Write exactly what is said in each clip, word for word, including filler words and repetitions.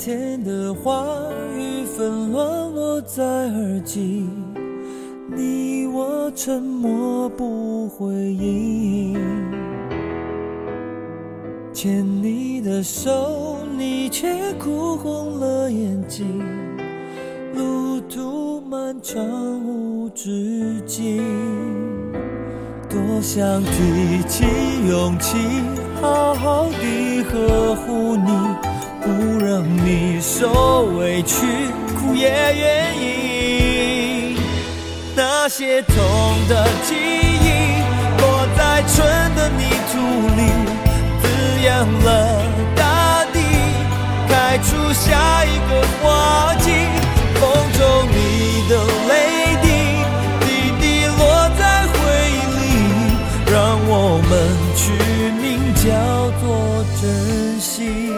甜的话语纷乱落在耳际，你我沉默不回应。牵你的手，你却哭红了眼睛，路途漫长无止境。多想提起勇气，好好地呵护你，不让你受委屈，哭也愿意。那些痛的记忆落在春的泥土里，滋养了大地，开出下一个花季。风中你的泪滴，滴滴落在回忆里，让我们取名叫做珍惜。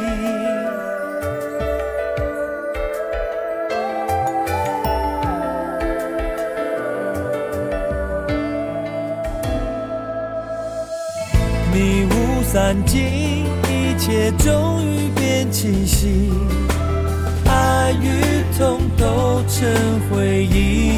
迷雾散尽，一切终于变清晰，爱与痛都成回忆。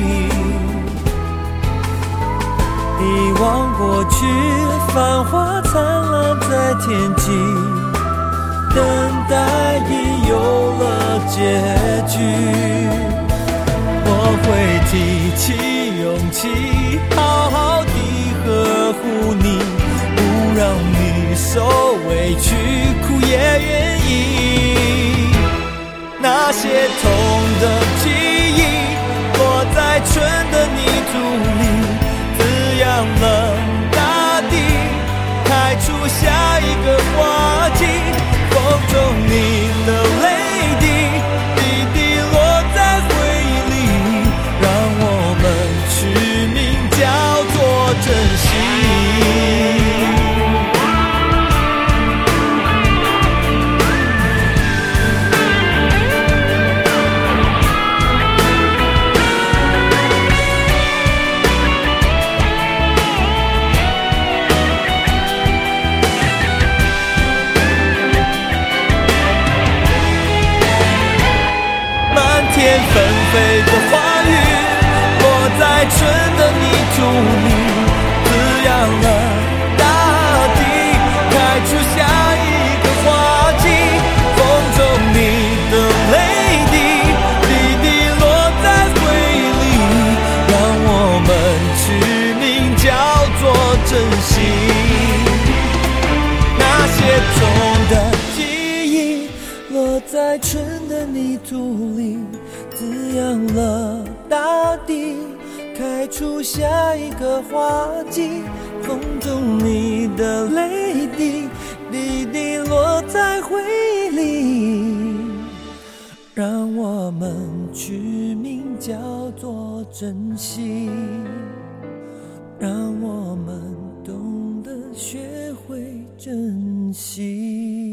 遗忘过去，繁华灿烂在天际，等待已有了结局。我会提起勇气，好好地呵护你，不让你受委屈，哭也愿意。那些痛的记忆落在春的泥土里，滋养了大地，开出下一个花季。风中你的泪滴，滴滴落在回忆里，让我们取名叫做珍惜。天纷飞的花语落在春的泥土里，滋养了大地，开出下一个花季。风中你的泪滴，滴滴落在回忆里，让我们取名叫做珍惜。那些痛的记忆落在春的泥土里，滋养了大地，开出下一个花季。风中你的泪滴，滴滴落在回忆里，让我们取名叫做珍惜，让我们懂得学会珍惜。